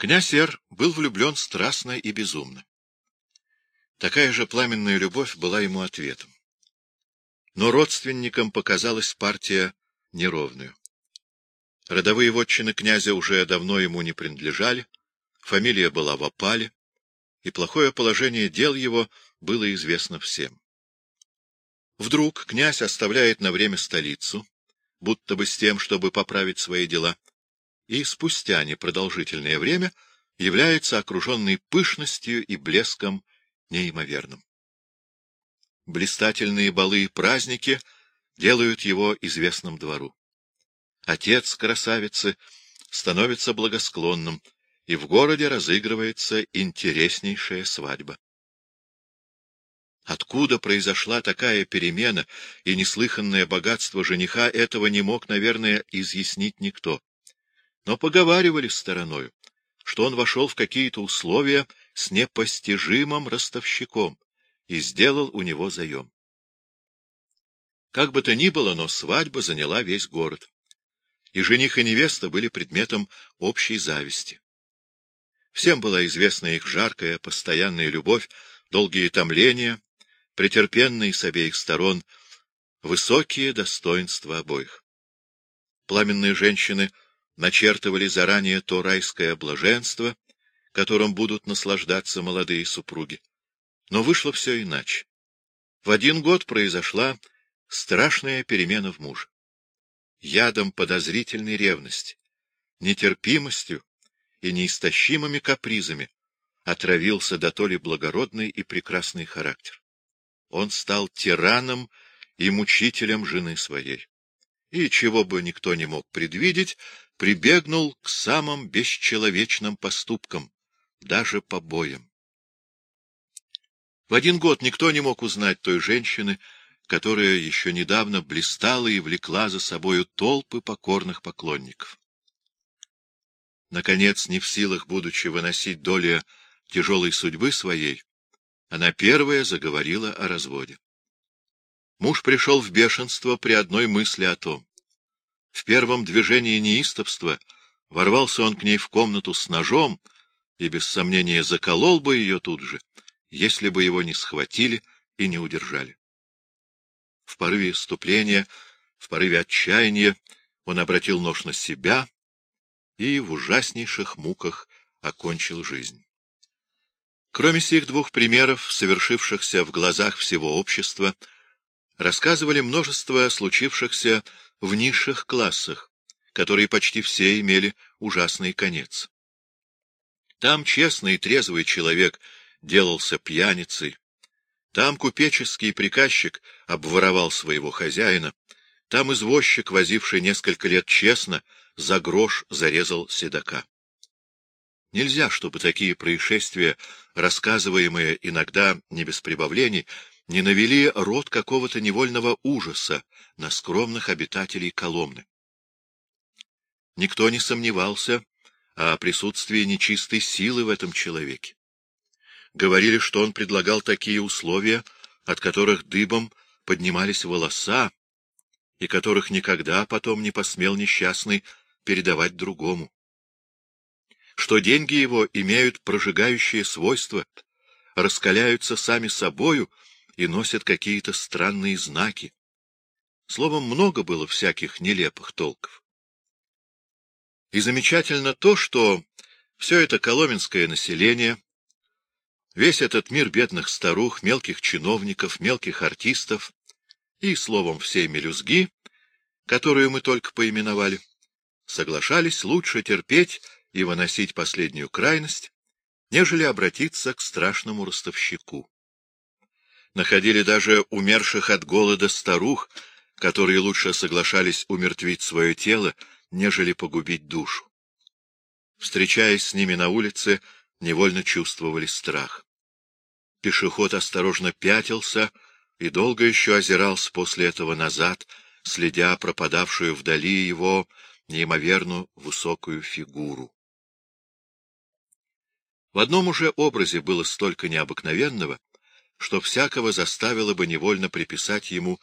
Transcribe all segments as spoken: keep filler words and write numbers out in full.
Князь Р. был влюблен страстно и безумно. Такая же пламенная любовь была ему ответом. Но родственникам показалась партия неровную. Родовые вотчины князя уже давно ему не принадлежали, фамилия была в опале, и плохое положение дел его было известно всем. Вдруг князь оставляет на время столицу, будто бы с тем, чтобы поправить свои дела, и спустя непродолжительное время является окруженный пышностью и блеском неимоверным. Блистательные балы и праздники делают его известным двору. Отец красавицы становится благосклонным, и в городе разыгрывается интереснейшая свадьба. Откуда произошла такая перемена и неслыханное богатство жениха, этого не мог, наверное, изъяснить никто. Но поговаривали стороною, что он вошел в какие-то условия с непостижимым ростовщиком и сделал у него заем. Как бы то ни было, но свадьба заняла весь город, и жених и невеста были предметом общей зависти. Всем была известна их жаркая, постоянная любовь, долгие томления, претерпенные с обеих сторон, высокие достоинства обоих. Пламенные женщины начертывали заранее то райское блаженство, которым будут наслаждаться молодые супруги. Но вышло все иначе. В один год произошла страшная перемена в муже. Ядом подозрительной ревности, нетерпимостью и неистощимыми капризами отравился дотоле благородный и прекрасный характер. Он стал тираном и мучителем жены своей, и, чего бы никто не мог предвидеть, прибегнул к самым бесчеловечным поступкам, даже побоям. В один год никто не мог узнать той женщины, которая еще недавно блистала и влекла за собою толпы покорных поклонников. Наконец, не в силах, будучи выносить доли тяжелой судьбы своей, она первая заговорила о разводе. Муж пришел в бешенство при одной мысли о том. В первом движении неистовства ворвался он к ней в комнату с ножом и, без сомнения, заколол бы ее тут же, если бы его не схватили и не удержали. В порыве исступления, в порыве отчаяния он обратил нож на себя и в ужаснейших муках окончил жизнь. Кроме сих двух примеров, совершившихся в глазах всего общества, рассказывали множество случившихся в низших классах, которые почти все имели ужасный конец. Там честный и трезвый человек делался пьяницей, там купеческий приказчик обворовал своего хозяина, там извозчик, возивший несколько лет честно, за грош зарезал седока. Нельзя, чтобы такие происшествия, рассказываемые иногда не без прибавлений, не навели род какого-то невольного ужаса на скромных обитателей Коломны. Никто не сомневался о присутствии нечистой силы в этом человеке. Говорили, что он предлагал такие условия, от которых дыбом поднимались волоса, и которых никогда потом не посмел несчастный передавать другому. Что деньги его имеют прожигающие свойства, раскаляются сами собою и носят какие-то странные знаки. Словом, много было всяких нелепых толков. И замечательно то, что все это коломенское население, весь этот мир бедных старух, мелких чиновников, мелких артистов и, словом, всей мелюзги, которую мы только поименовали, соглашались лучше терпеть и выносить последнюю крайность, нежели обратиться к страшному ростовщику. Находили даже умерших от голода старух, которые лучше соглашались умертвить свое тело, нежели погубить душу. Встречаясь с ними на улице, невольно чувствовали страх. Пешеход осторожно пятился и долго еще озирался после этого назад, следя пропадавшую вдали его неимоверно высокую фигуру. В одном уже образе было столько необыкновенного, что всякого заставило бы невольно приписать ему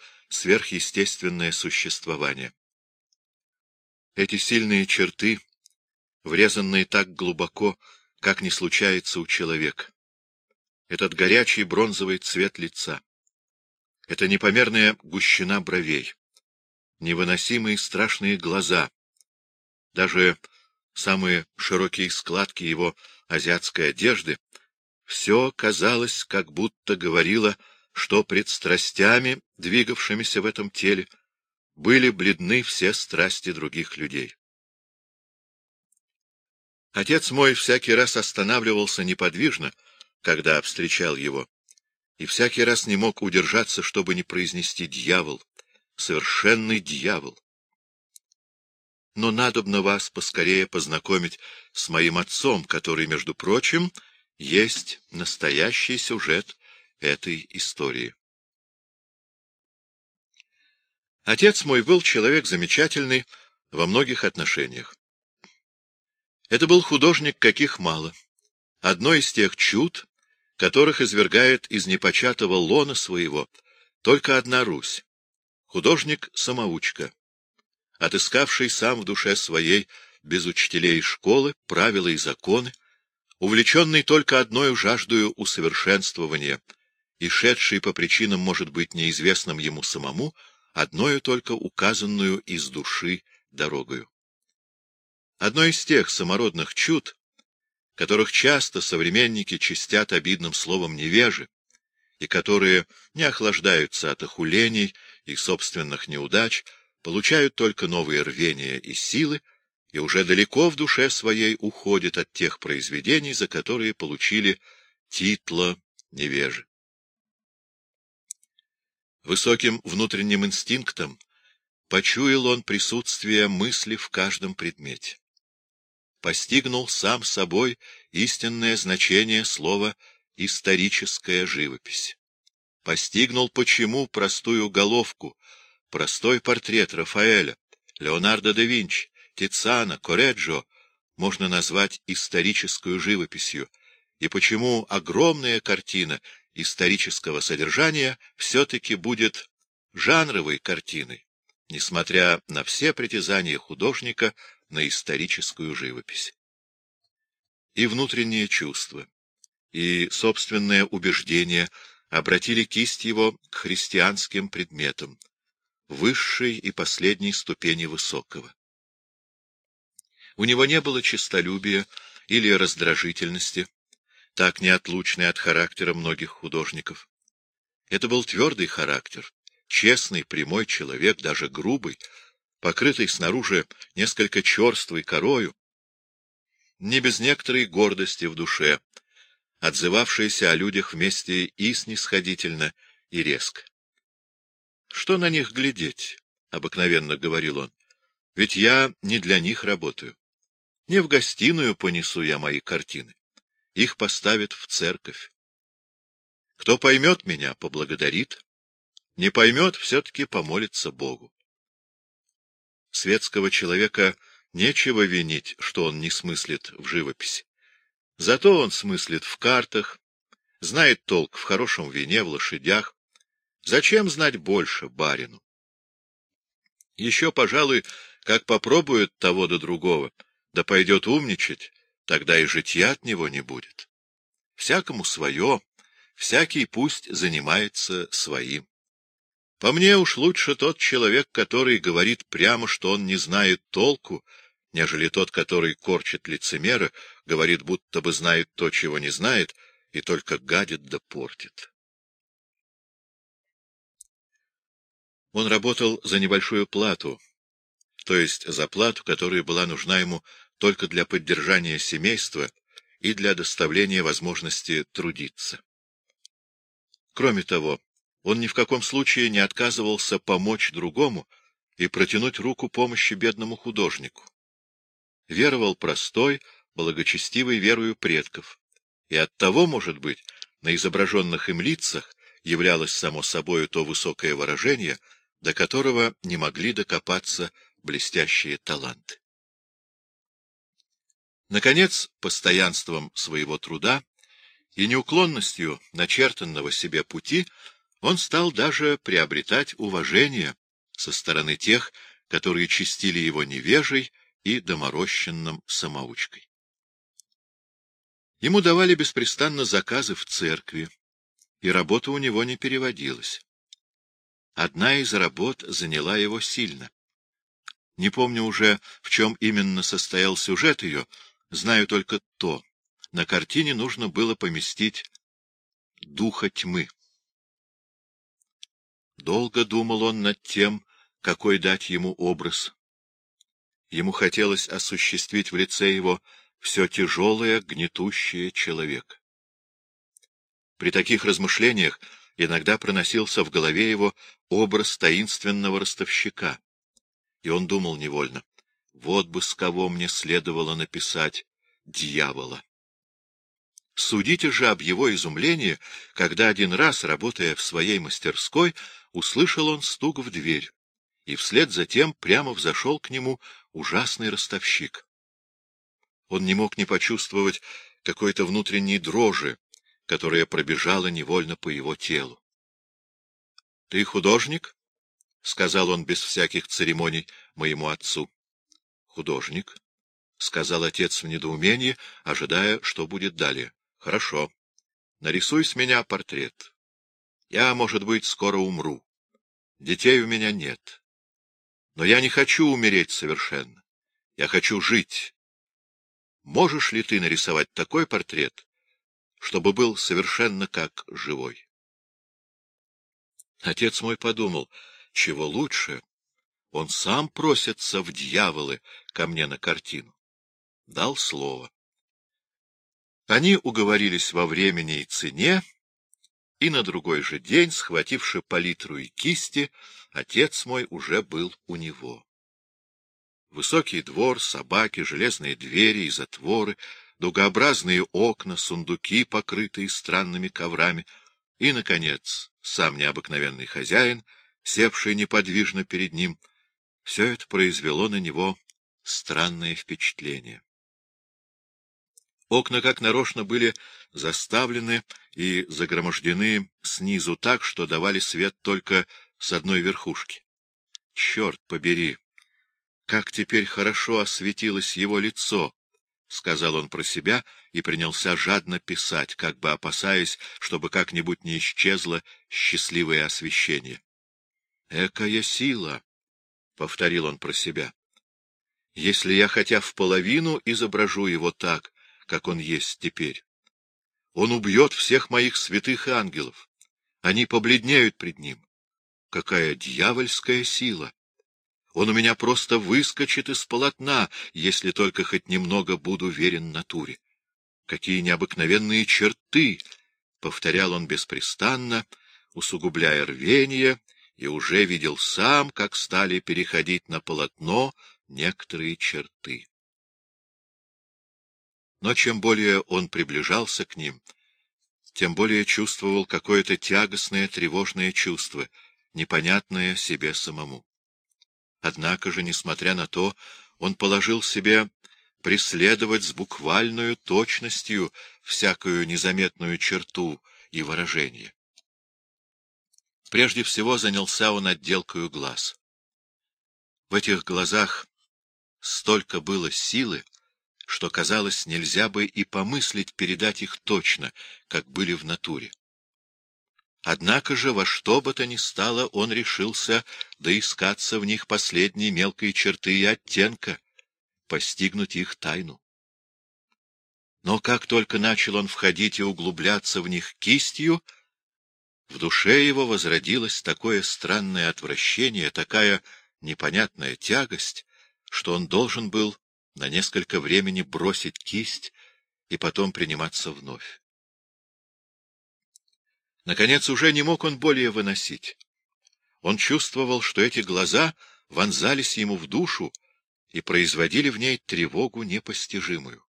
сверхъестественное существование. Эти сильные черты, врезанные так глубоко, как не случается у человека. Этот горячий бронзовый цвет лица, эта непомерная гущина бровей, невыносимые страшные глаза, даже самые широкие складки его азиатской одежды — все, казалось, как будто говорило, что пред страстями, двигавшимися в этом теле, были бледны все страсти других людей. Отец мой всякий раз останавливался неподвижно, когда встречал его, и всякий раз не мог удержаться, чтобы не произнести «дьявол», совершенный дьявол. Но надобно вас поскорее познакомить с моим отцом, который, между прочим, есть настоящий сюжет этой истории. Отец мой был человек замечательный во многих отношениях. Это был художник, каких мало. Одно из тех чуд, которых извергает из непочатого лона своего только одна Русь. Художник-самоучка, отыскавший сам в душе своей, без учителей школы, правила и законы, увлеченный только одною жаждою усовершенствования и шедший по причинам, может быть, неизвестным ему самому, одною только указанную из души дорогою. Одно из тех самородных чуд, которых часто современники честят обидным словом невежи, и которые не охлаждаются от охулений и собственных неудач, получают только новые рвения и силы, и уже далеко в душе своей уходит от тех произведений, за которые получили титла невежи. Высоким внутренним инстинктом почуял он присутствие мысли в каждом предмете. Постигнул сам собой истинное значение слова «историческая живопись». Постигнул, почему простую головку, простой портрет Рафаэля, Леонардо да Винчи, Тициана, Корреджо можно назвать историческую живописью, и почему огромная картина исторического содержания все-таки будет жанровой картиной, несмотря на все притязания художника на историческую живопись. И внутренние чувства, и собственное убеждение обратили кисть его к христианским предметам, высшей и последней ступени высокого. У него не было честолюбия или раздражительности, так неотлучной от характера многих художников. Это был твердый характер, честный, прямой человек, даже грубый, покрытый снаружи несколько черствой корою, не без некоторой гордости в душе, отзывавшийся о людях вместе и снисходительно, и резко. «Что на них глядеть?» — обыкновенно говорил он. «Ведь я не для них работаю. Не в гостиную понесу я мои картины. Их поставят в церковь. Кто поймет меня, поблагодарит. Не поймет, все-таки помолится Богу». Светского человека нечего винить, что он не смыслит в живописи. Зато он смыслит в картах, знает толк в хорошем вине, в лошадях. Зачем знать больше барину? Еще, пожалуй, как попробует того до другого, да пойдет умничать, тогда и житья от него не будет. Всякому свое, всякий пусть занимается своим. По мне уж лучше тот человек, который говорит прямо, что он не знает толку, нежели тот, который корчит лицемера, говорит, будто бы знает то, чего не знает, и только гадит да портит. Он работал за небольшую плату, то есть за плату, которая была нужна ему только для поддержания семейства и для доставления возможности трудиться. Кроме того, он ни в каком случае не отказывался помочь другому и протянуть руку помощи бедному художнику. Веровал простой, благочестивой верою предков, и оттого, может быть, на изображенных им лицах являлось само собою то высокое выражение, до которого не могли докопаться блестящие таланты. Наконец, постоянством своего труда и неуклонностью начертанного себе пути он стал даже приобретать уважение со стороны тех, которые честили его невежей и доморощенным самоучкой. Ему давали беспрестанно заказы в церкви, и работа у него не переводилась. Одна из работ заняла его сильно. Не помню уже, в чем именно состоял сюжет ее, знаю только то. На картине нужно было поместить духа тьмы. Долго думал он над тем, какой дать ему образ. Ему хотелось осуществить в лице его все тяжелое, гнетущее человека. При таких размышлениях иногда проносился в голове его образ таинственного ростовщика, и он думал невольно: вот бы с кого мне следовало написать дьявола. Судите же об его изумлении, когда один раз, работая в своей мастерской, услышал он стук в дверь, и вслед за тем прямо взошел к нему ужасный ростовщик. Он не мог не почувствовать какой-то внутренней дрожи, которая пробежала невольно по его телу. — Ты художник? — сказал он без всяких церемоний моему отцу. — Художник, — сказал отец в недоумении, ожидая, что будет далее. — Хорошо. Нарисуй с меня портрет. Я, может быть, скоро умру. Детей у меня нет. Но я не хочу умереть совершенно. Я хочу жить. Можешь ли ты нарисовать такой портрет, чтобы был совершенно как живой? Отец мой подумал, чего лучше, он сам просится в дьяволы ко мне на картину. Дал слово. Они уговорились во времени и цене, и на другой же день, схвативши палитру и кисти, отец мой уже был у него. Высокий двор, собаки, железные двери и затворы, дугообразные окна, сундуки, покрытые странными коврами, и, наконец, сам необыкновенный хозяин, севший неподвижно перед ним, все это произвело на него странное впечатление. Окна, как нарочно, были заставлены и загромождены снизу так, что давали свет только с одной верхушки. Черт побери! Как теперь хорошо осветилось его лицо! — сказал он про себя и принялся жадно писать, как бы опасаясь, чтобы как-нибудь не исчезло счастливое освещение. «Экая сила!» — повторил он про себя. «Если я хотя в половину изображу его так, как он есть теперь, он убьет всех моих святых ангелов. Они побледнеют пред ним. Какая дьявольская сила! Он у меня просто выскочит из полотна, если только хоть немного буду верен натуре. Какие необыкновенные черты! — повторял он беспрестанно, усугубляя рвение, и уже видел сам, как стали переходить на полотно некоторые черты. Но чем более он приближался к ним, тем более чувствовал какое-то тягостное, тревожное чувство, непонятное себе самому. Однако же, несмотря на то, он положил себе преследовать с буквальной точностью всякую незаметную черту и выражение. Прежде всего занялся он отделкою глаз. В этих глазах столько было силы, что, казалось, нельзя бы и помыслить передать их точно, как были в натуре. Однако же во что бы то ни стало он решился доискаться в них последней мелкой черты и оттенка, постигнуть их тайну. Но как только начал он входить и углубляться в них кистью, в душе его возродилось такое странное отвращение, такая непонятная тягость, что он должен был на несколько времени бросить кисть и потом приниматься вновь. Наконец, уже не мог он более выносить. Он чувствовал, что эти глаза вонзались ему в душу и производили в ней тревогу непостижимую.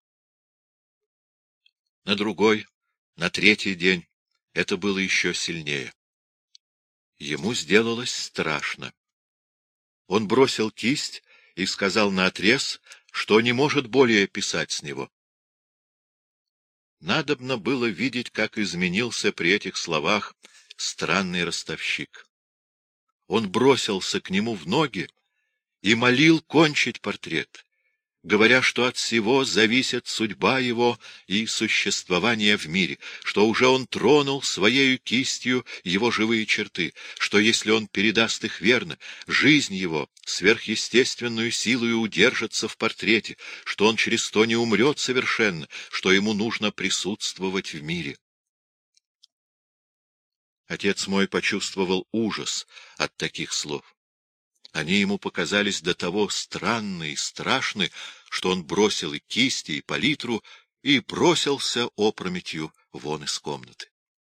На другой, на третий день это было еще сильнее. Ему сделалось страшно. Он бросил кисть и сказал наотрез, что не может более писать с него. Надобно было видеть, как изменился при этих словах странный ростовщик. Он бросился к нему в ноги и молил кончить портрет, говоря, что от всего зависит судьба его и существование в мире, что уже он тронул своею кистью его живые черты, что если он передаст их верно, жизнь его сверхъестественную силою удержится в портрете, что он через то не умрет совершенно, что ему нужно присутствовать в мире. Отец мой почувствовал ужас от таких слов. Они ему показались до того странны и страшны, что он бросил и кисти, и палитру, и бросился опрометью вон из комнаты.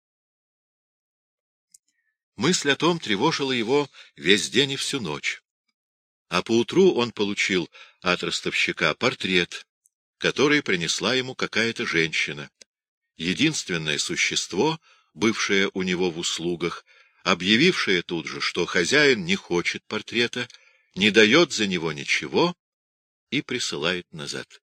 Мысль о том тревожила его весь день и всю ночь. А поутру он получил от ростовщика портрет, который принесла ему какая-то женщина, единственное существо, бывшее у него в услугах, объявившая тут же, что хозяин не хочет портрета, не дает за него ничего и присылает назад.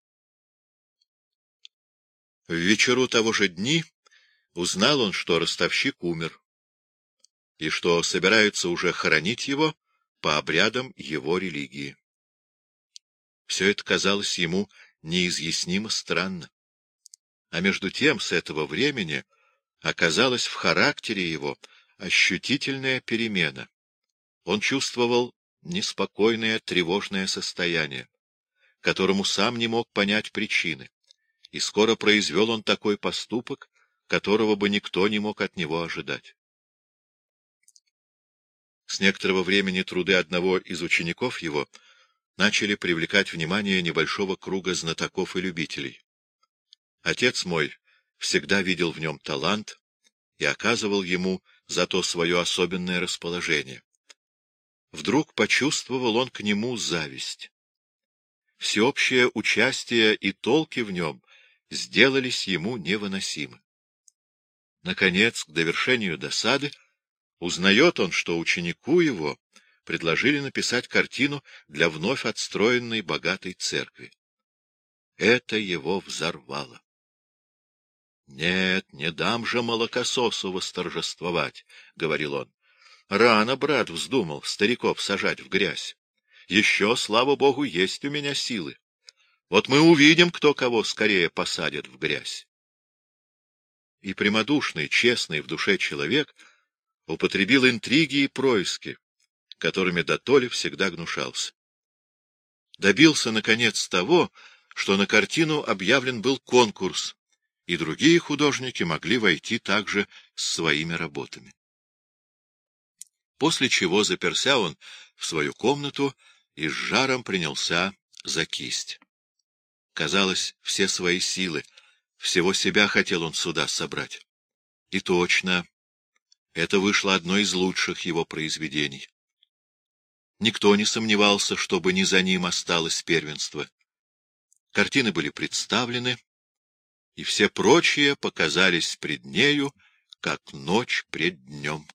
В вечеру того же дни узнал он, что ростовщик умер, и что собираются уже хоронить его по обрядам его религии. Все это казалось ему неизъяснимо странно. А между тем с этого времени оказалась в характере его ощутительная перемена. Он чувствовал неспокойное, тревожное состояние, которому сам не мог понять причины, и скоро произвел он такой поступок, которого бы никто не мог от него ожидать. С некоторого времени труды одного из учеников его начали привлекать внимание небольшого круга знатоков и любителей. Отец мой всегда видел в нем талант и оказывал ему за то свое особенное расположение. Вдруг почувствовал он к нему зависть. Всеобщее участие и толки в нем сделались ему невыносимы. Наконец, к довершению досады, узнает он, что ученику его предложили написать картину для вновь отстроенной богатой церкви. Это его взорвало. «Нет, не дам же молокососу восторжествовать», — говорил он. «Рано, брат, вздумал стариков сажать в грязь. Еще, слава богу, есть у меня силы. Вот мы увидим, кто кого скорее посадит в грязь». И прямодушный, честный в душе человек употребил интриги и происки, которыми дотоле всегда гнушался. Добился, наконец, того, что на картину объявлен был конкурс, и другие художники могли войти также с своими работами. После чего заперся он в свою комнату и с жаром принялся за кисть. Казалось, все свои силы, всего себя хотел он сюда собрать. И точно, это вышло одно из лучших его произведений. Никто не сомневался, чтобы не за ним осталось первенство. Картины были представлены, и все прочие показались пред нею, как ночь пред днем.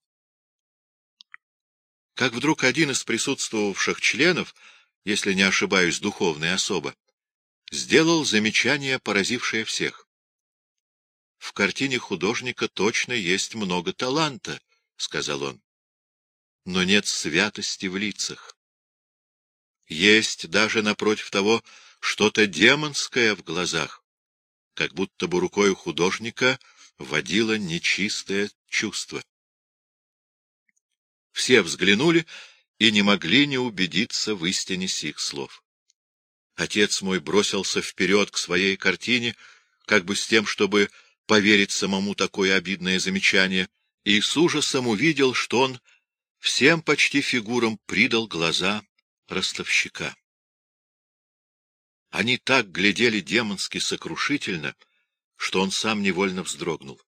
Как вдруг один из присутствовавших членов, если не ошибаюсь, духовная особа, сделал замечание, поразившее всех. — В картине художника точно есть много таланта, — сказал он, — но нет святости в лицах. Есть даже напротив того что-то демонское в глазах, как будто бы рукою художника водило нечистое чувство. Все взглянули и не могли не убедиться в истине сих слов. Отец мой бросился вперед к своей картине, как бы с тем, чтобы поверить самому такое обидное замечание, и с ужасом увидел, что он всем почти фигурам придал глаза ростовщика. Они так глядели демонски сокрушительно, что он сам невольно вздрогнул.